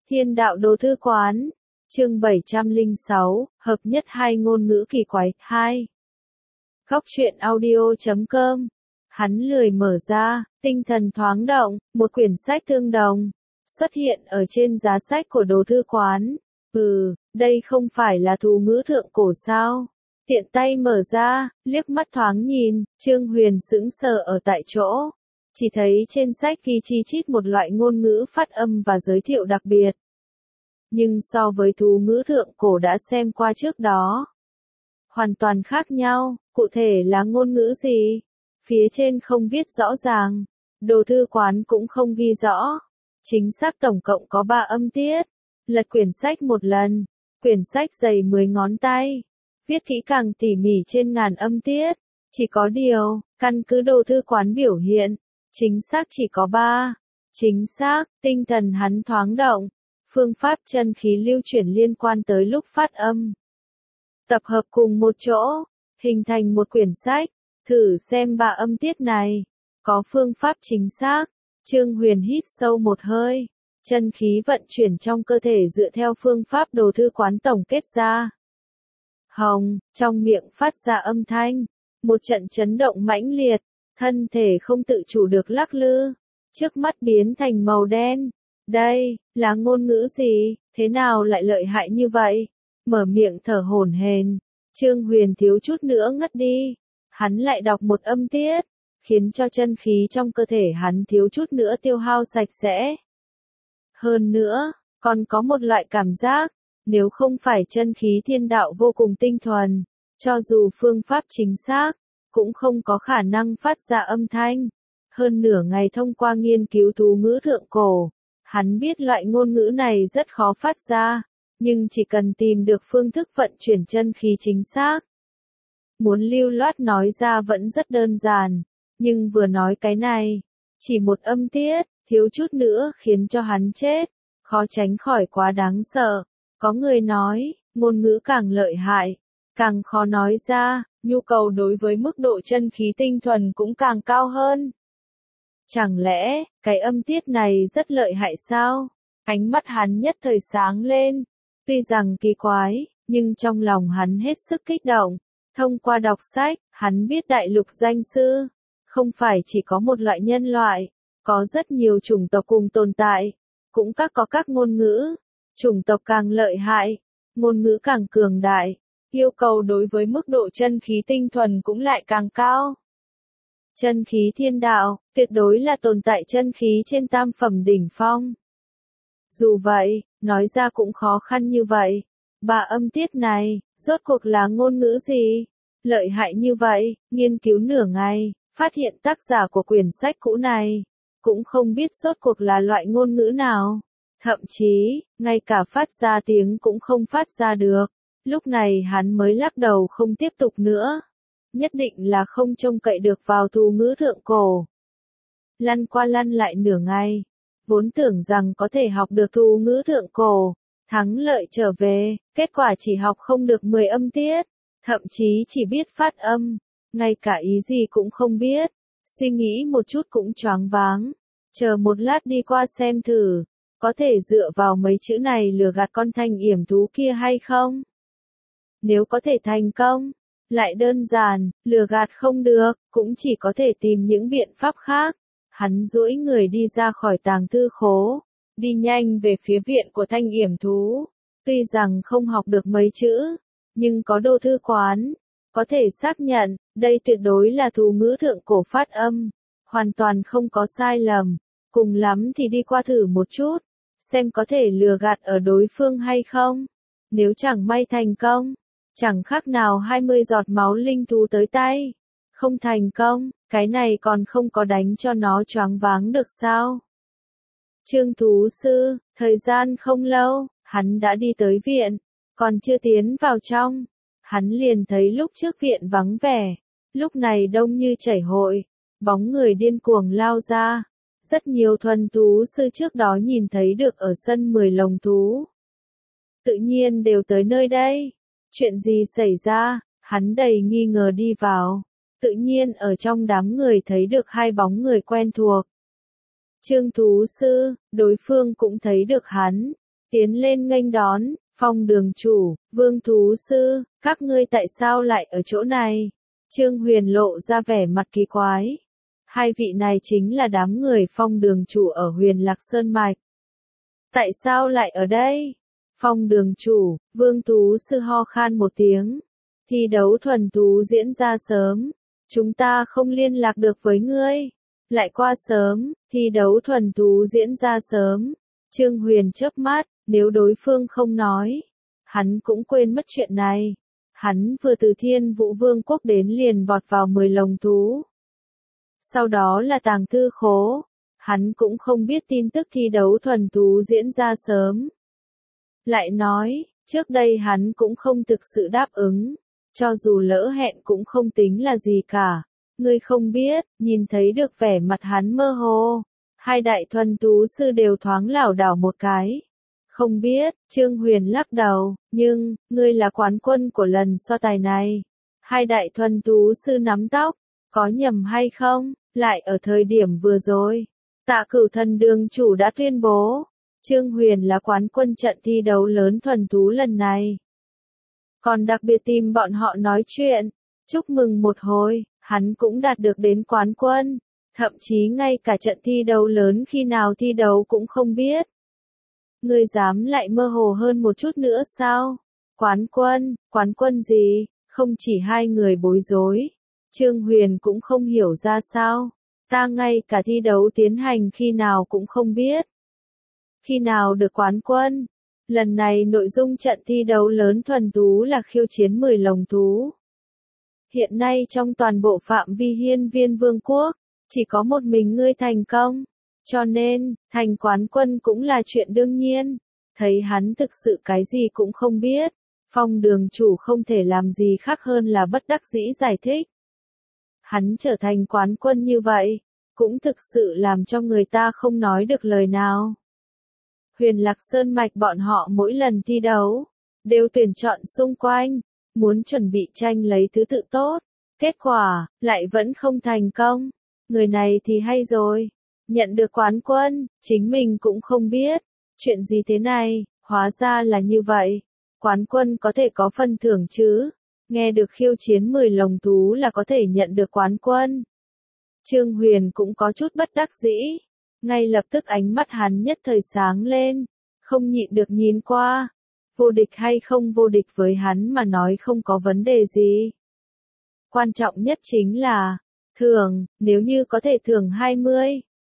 Thiên đạo đồ thư quán. Chương 706, hợp nhất hai ngôn ngữ kỳ quái. 2. Góc truyện audio.com. Hắn lười mở ra, tinh thần thoáng động, một quyển sách tương đồng xuất hiện ở trên giá sách của đồ thư quán. Đây không phải là thú ngữ thượng cổ sao? Tiện tay mở ra, liếc mắt thoáng nhìn, Trương Huyền sững sờ ở tại chỗ. Chỉ thấy trên sách ghi chi chít một loại ngôn ngữ phát âm và giới thiệu đặc biệt. Nhưng so với thú ngữ thượng cổ đã xem qua trước đó, hoàn toàn khác nhau. Cụ thể là ngôn ngữ gì? Phía trên không viết rõ ràng, đồ thư quán cũng không ghi rõ. Chính xác tổng cộng có 3 âm tiết. Lật quyển sách một lần, quyển sách dày 10 ngón tay, viết kỹ càng tỉ mỉ trên ngàn âm tiết. Chỉ có điều, căn cứ đồ thư quán biểu hiện, chính xác chỉ có 3. Chính xác, tinh thần hắn thoáng động, phương pháp chân khí lưu chuyển liên quan tới lúc phát âm, tập hợp cùng một chỗ, hình thành một quyển sách. Thử xem 3 âm tiết này, có phương pháp chính xác. Trương Huyền hít sâu một hơi, chân khí vận chuyển trong cơ thể dựa theo phương pháp đồ thư quán tổng kết ra. Hồng, trong miệng phát ra âm thanh, một trận chấn động mãnh liệt, thân thể không tự chủ được lắc lư, trước mắt biến thành màu đen. Đây, là ngôn ngữ gì, thế nào lại lợi hại như vậy? Mở miệng thở hổn hển, Trương Huyền thiếu chút nữa ngất đi. Hắn lại đọc một âm tiết, khiến cho chân khí trong cơ thể hắn thiếu chút nữa tiêu hao sạch sẽ. Hơn nữa, còn có một loại cảm giác, nếu không phải chân khí thiên đạo vô cùng tinh thuần, cho dù phương pháp chính xác, cũng không có khả năng phát ra âm thanh. Hơn nửa ngày thông qua nghiên cứu thú ngữ thượng cổ, hắn biết loại ngôn ngữ này rất khó phát ra, nhưng chỉ cần tìm được phương thức vận chuyển chân khí chính xác, muốn lưu loát nói ra vẫn rất đơn giản. Nhưng vừa nói cái này, chỉ một âm tiết, thiếu chút nữa khiến cho hắn chết, khó tránh khỏi quá đáng sợ. Có người nói, ngôn ngữ càng lợi hại, càng khó nói ra, nhu cầu đối với mức độ chân khí tinh thuần cũng càng cao hơn. Chẳng lẽ, cái âm tiết này rất lợi hại sao? Ánh mắt hắn nhất thời sáng lên. Tuy rằng kỳ quái, nhưng trong lòng hắn hết sức kích động. Thông qua đọc sách, hắn biết đại lục danh sư không phải chỉ có một loại nhân loại, có rất nhiều chủng tộc cùng tồn tại, cũng có các ngôn ngữ. Chủng tộc càng lợi hại, ngôn ngữ càng cường đại, yêu cầu đối với mức độ chân khí tinh thuần cũng lại càng cao. Chân khí thiên đạo, tuyệt đối là tồn tại chân khí trên tam phẩm đỉnh phong. Dù vậy, nói ra cũng khó khăn như vậy. 3 âm tiết này, rốt cuộc là ngôn ngữ gì? Lợi hại như vậy, nghiên cứu nửa ngày, phát hiện tác giả của quyển sách cũ này, cũng không biết rốt cuộc là loại ngôn ngữ nào. Thậm chí, ngay cả phát ra tiếng cũng không phát ra được. Lúc này hắn mới lắc đầu không tiếp tục nữa. Nhất định là không trông cậy được vào thú ngữ thượng cổ. Lăn qua lăn lại nửa ngày, vốn tưởng rằng có thể học được thú ngữ thượng cổ, thắng lợi trở về, kết quả chỉ học không được 10 âm tiết, thậm chí chỉ biết phát âm, ngay cả ý gì cũng không biết. Suy nghĩ một chút cũng choáng váng, chờ một lát đi qua xem thử, có thể dựa vào mấy chữ này lừa gạt con Thanh Yểm thú kia hay không? Nếu có thể thành công, lại đơn giản, lừa gạt không được, cũng chỉ có thể tìm những biện pháp khác. Hắn duỗi người đi ra khỏi tàng thư khố, đi nhanh về phía viện của Thanh Yểm thú. Tuy rằng không học được mấy chữ, nhưng có đồ thư quán, có thể xác nhận, đây tuyệt đối là thú ngữ thượng cổ phát âm, hoàn toàn không có sai lầm. Cùng lắm thì đi qua thử một chút, xem có thể lừa gạt ở đối phương hay không. Nếu chẳng may thành công, chẳng khác nào 20 giọt máu linh thú tới tay. Không thành công, cái này còn không có đánh cho nó choáng váng được sao? Trương thú sư, thời gian không lâu, hắn đã đi tới viện, còn chưa tiến vào trong. Hắn liền thấy lúc trước viện vắng vẻ, lúc này đông như chảy hội, bóng người điên cuồng lao ra. Rất nhiều thuần thú sư trước đó nhìn thấy được ở sân 10 lồng thú, tự nhiên đều tới nơi đây. Chuyện gì xảy ra? Hắn đầy nghi ngờ đi vào. Tự nhiên ở trong đám người thấy được 2 bóng người quen thuộc. Trương thú sư, đối phương cũng thấy được hắn. tiến lên nghênh đón, Phong đường chủ, Vương thú sư, các ngươi tại sao lại ở chỗ này? Trương Huyền lộ ra vẻ mặt kỳ quái. Hai vị này chính là đám người Phong đường chủ ở Huyền Lạc Sơn Mạch. Tại sao lại ở đây? Phong đường chủ, Vương thú sư ho khan một tiếng. Thi đấu thuần thú diễn ra sớm. Chúng ta không liên lạc được với ngươi. Lại qua sớm, thi đấu thuần thú diễn ra sớm. Trương Huyền chớp mắt, nếu đối phương không nói, hắn cũng quên mất chuyện này. Hắn vừa từ Thiên Vũ Vương quốc đến liền vọt vào 10 lồng thú. Sau đó là tàng thư khố. Hắn cũng không biết tin tức thi đấu thuần thú diễn ra sớm. Lại nói, trước đây hắn cũng không thực sự đáp ứng. Cho dù lỡ hẹn cũng không tính là gì cả. Ngươi không biết, nhìn thấy được vẻ mặt hắn mơ hồ. Hai đại thuần thú sư đều thoáng lảo đảo một cái. Không biết, Trương Huyền lắc đầu, nhưng, ngươi là quán quân của lần so tài này. Hai đại thuần thú sư nắm tóc, có nhầm hay không, lại ở thời điểm vừa rồi. Tạ Cửu Thần đường chủ đã tuyên bố, Trương Huyền là quán quân trận thi đấu lớn thuần thú lần này. Còn đặc biệt tìm bọn họ nói chuyện, chúc mừng một hồi, hắn cũng đạt được đến quán quân. Thậm chí ngay cả trận thi đấu lớn khi nào thi đấu cũng không biết. Ngươi dám lại mơ hồ hơn một chút nữa sao? Quán quân gì? Không chỉ hai người bối rối. Trương Huyền cũng không hiểu ra sao. Ta ngay cả thi đấu tiến hành khi nào cũng không biết. Khi nào được quán quân? Lần này nội dung trận thi đấu lớn thuần thú là khiêu chiến 10 lồng thú. Hiện nay trong toàn bộ phạm vi Hiên Viên Vương quốc, chỉ có một mình ngươi thành công. Cho nên, thành quán quân cũng là chuyện đương nhiên. Thấy hắn thực sự cái gì cũng không biết. Phong đường chủ không thể làm gì khác hơn là bất đắc dĩ giải thích. Hắn trở thành quán quân như vậy, cũng thực sự làm cho người ta không nói được lời nào. Huyền Lạc Sơn Mạch bọn họ mỗi lần thi đấu, đều tuyển chọn xung quanh, muốn chuẩn bị tranh lấy thứ tự tốt. Kết quả, lại vẫn không thành công. Người này thì hay rồi. Nhận được quán quân, chính mình cũng không biết. Chuyện gì thế này, hóa ra là như vậy. Quán quân có thể có phần thưởng chứ. Nghe được khiêu chiến 10 lồng thú là có thể nhận được quán quân. Trương Huyền cũng có chút bất đắc dĩ. Ngay lập tức ánh mắt hắn nhất thời sáng lên. Không nhịn được nhìn qua. Vô địch hay không vô địch với hắn mà nói không có vấn đề gì. Quan trọng nhất chính là, thưởng, nếu như có thể thưởng 20,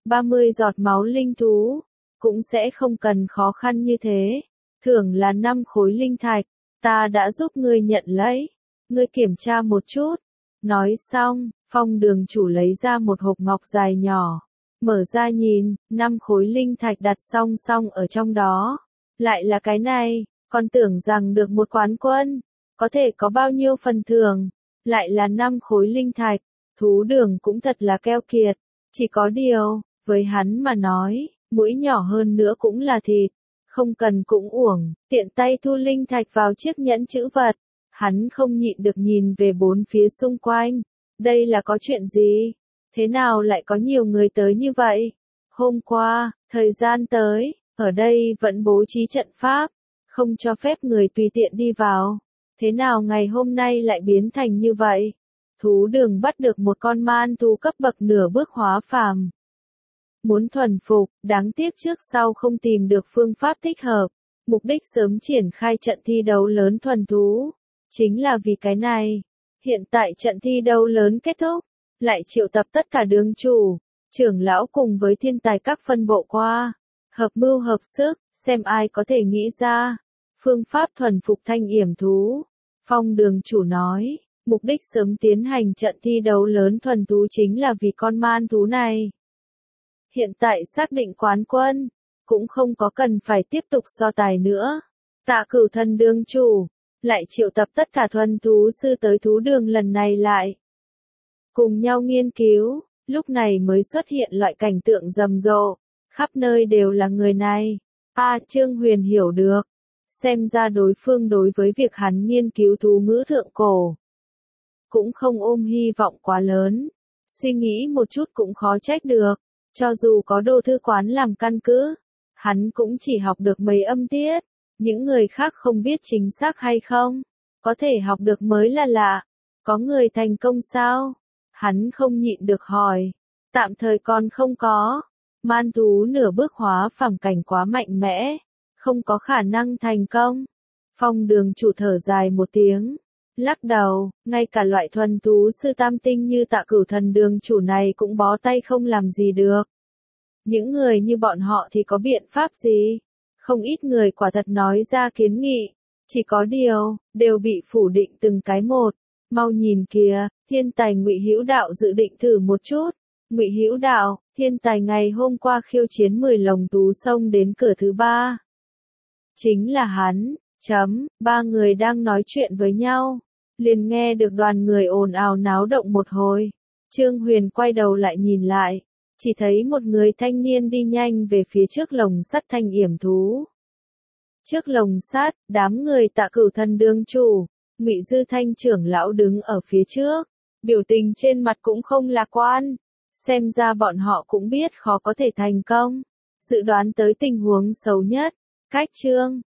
30 giọt máu linh thú, cũng sẽ không cần khó khăn như thế. Thưởng là 5 khối linh thạch, ta đã giúp ngươi nhận lấy, ngươi kiểm tra một chút. Nói xong, Phong đường chủ lấy ra một hộp ngọc dài nhỏ, mở ra nhìn, 5 khối linh thạch đặt song song ở trong đó. Lại là cái này, còn tưởng rằng được một quán quân, có thể có bao nhiêu phần thưởng, lại là 5 khối linh thạch. Thú đường cũng thật là keo kiệt, chỉ có điều, với hắn mà nói, mũi nhỏ hơn nữa cũng là thịt, không cần cũng uổng, tiện tay thu linh thạch vào chiếc nhẫn chữ vật. Hắn không nhịn được nhìn về bốn phía xung quanh, đây là có chuyện gì? Thế nào lại có nhiều người tới như vậy? Hôm qua, thời gian tới, ở đây vẫn bố trí trận pháp, không cho phép người tùy tiện đi vào. Thế nào ngày hôm nay lại biến thành như vậy? Thú đường bắt được một con man thú cấp bậc nửa bước hóa phàm. Muốn thuần phục, đáng tiếc trước sau không tìm được phương pháp thích hợp. Mục đích sớm triển khai trận thi đấu lớn thuần thú. Chính là vì cái này. Hiện tại trận thi đấu lớn kết thúc, lại triệu tập tất cả đường chủ, trưởng lão cùng với thiên tài các phân bộ qua. Hợp mưu hợp sức, xem ai có thể nghĩ ra. Phương pháp thuần phục thanh yểm thú. Phong đường chủ nói, mục đích sớm tiến hành trận thi đấu lớn thuần thú chính là vì con man thú này. Hiện tại xác định quán quân, cũng không có cần phải tiếp tục so tài nữa. Tạ Cửu Thần đường chủ, lại triệu tập tất cả thuần thú sư tới thú đường lần này lại. Cùng nhau nghiên cứu, lúc này mới xuất hiện loại cảnh tượng rầm rộ, khắp nơi đều là người này. Trương Huyền hiểu được. Xem ra đối phương đối với việc hắn nghiên cứu thú ngữ thượng cổ, cũng không ôm hy vọng quá lớn. Suy nghĩ một chút cũng khó trách được. Cho dù có đồ thư quán làm căn cứ, Hắn cũng chỉ học được mấy âm tiết, những người khác không biết chính xác hay không, có thể học được mới là lạ. Có người thành công sao? Hắn không nhịn được hỏi. Tạm thời còn không có. Man thú nửa bước hóa phàm cảnh quá mạnh mẽ, không có khả năng thành công. Phong đường chủ thở dài một tiếng, lắc đầu, ngay cả loại thuần thú sư tam tinh như Tạ Cửu thần đường chủ này cũng bó tay không làm gì được. Những người như bọn họ thì có biện pháp gì? Không ít người quả thật nói ra kiến nghị, chỉ có điều, đều bị phủ định từng cái một. Mau nhìn kìa, thiên tài Ngụy Hữu Đạo dự định thử một chút. Ngụy Hữu Đạo, thiên tài ngày hôm qua khiêu chiến 10 lồng tú xông đến cửa thứ 3. Chính là hắn. Ba người đang nói chuyện với nhau, liền nghe được đoàn người ồn ào náo động một hồi. Trương Huyền quay đầu lại nhìn lại, chỉ thấy một người thanh niên đi nhanh về phía trước lồng sắt thanh yểm thú. Trước lồng sắt, đám người Tạ Cửu thần đường chủ, Ngụy Dư Thanh trưởng lão đứng ở phía trước, biểu tình trên mặt cũng không lạc quan, xem ra bọn họ cũng biết khó có thể thành công, dự đoán tới tình huống xấu nhất. Cách Trương